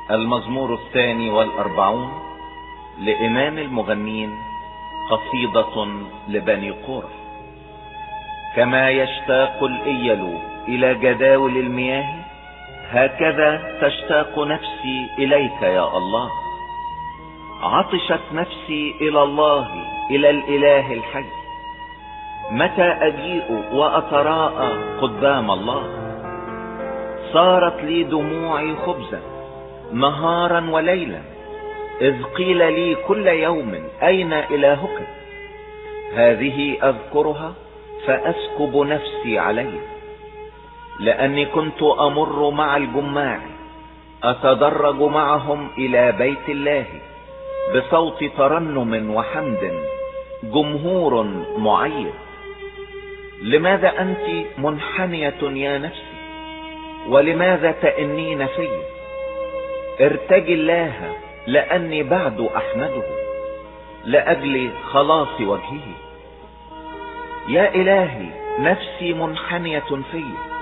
المزمور 42 لإمام المغنين، قصيدة لبني قورح. كما يشتاق الإيل إلى جداول المياه، هكذا تشتاق نفسي إليك يا الله. عطشت نفسي إلى الله، إلى الإله الحي. متى أجيء وأتراءى قدام الله؟ صارت لي دموعي خبزا نهارا وليلا، إذ قيل لي كل يوم أين إلهك؟ هذه أذكرها فأسكب نفسي عليه، لأني كنت أمر مع الجماع، أتدرج معهم إلى بيت الله بصوت ترنم وحمد، جمهور معيد. لماذا أنت منحنية يا نفسي؟ ولماذا تئنين في؟ ارتجي الله، لأني بعد أحمده لأجل خلاص وجهه. يا إلهي، نفسي منحنية في،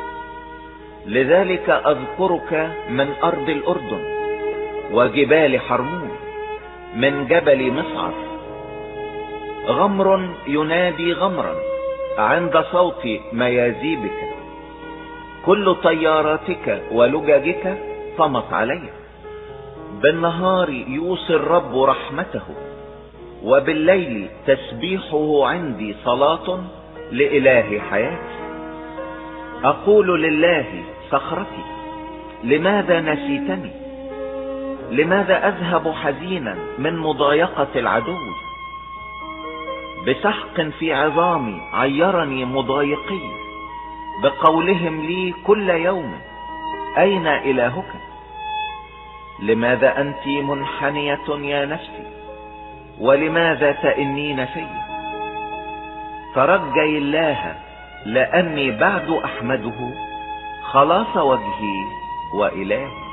لذلك أذكرك من أرض الأردن وجبال حرمون، من جبل مصعر. غمر ينادي غمرا عند صوت ميازيبك، كل طياراتك ولججك طمت علي. بالنهار يوصي الرب رحمته، وبالليل تسبيحه عندي صلاة لإله حياتي. أقول لله صخرتي، لماذا نسيتني؟ لماذا أذهب حزينا من مضايقة العدو؟ بسحق في عظامي عيرني مضايقي، بقولهم لي كل يوم أين إلهك؟ لماذا أنت منحنية يا نفسي؟ ولماذا تئنين في؟ ترجي الله، لأني بعد أحمده خلاص وجهي وإلهي.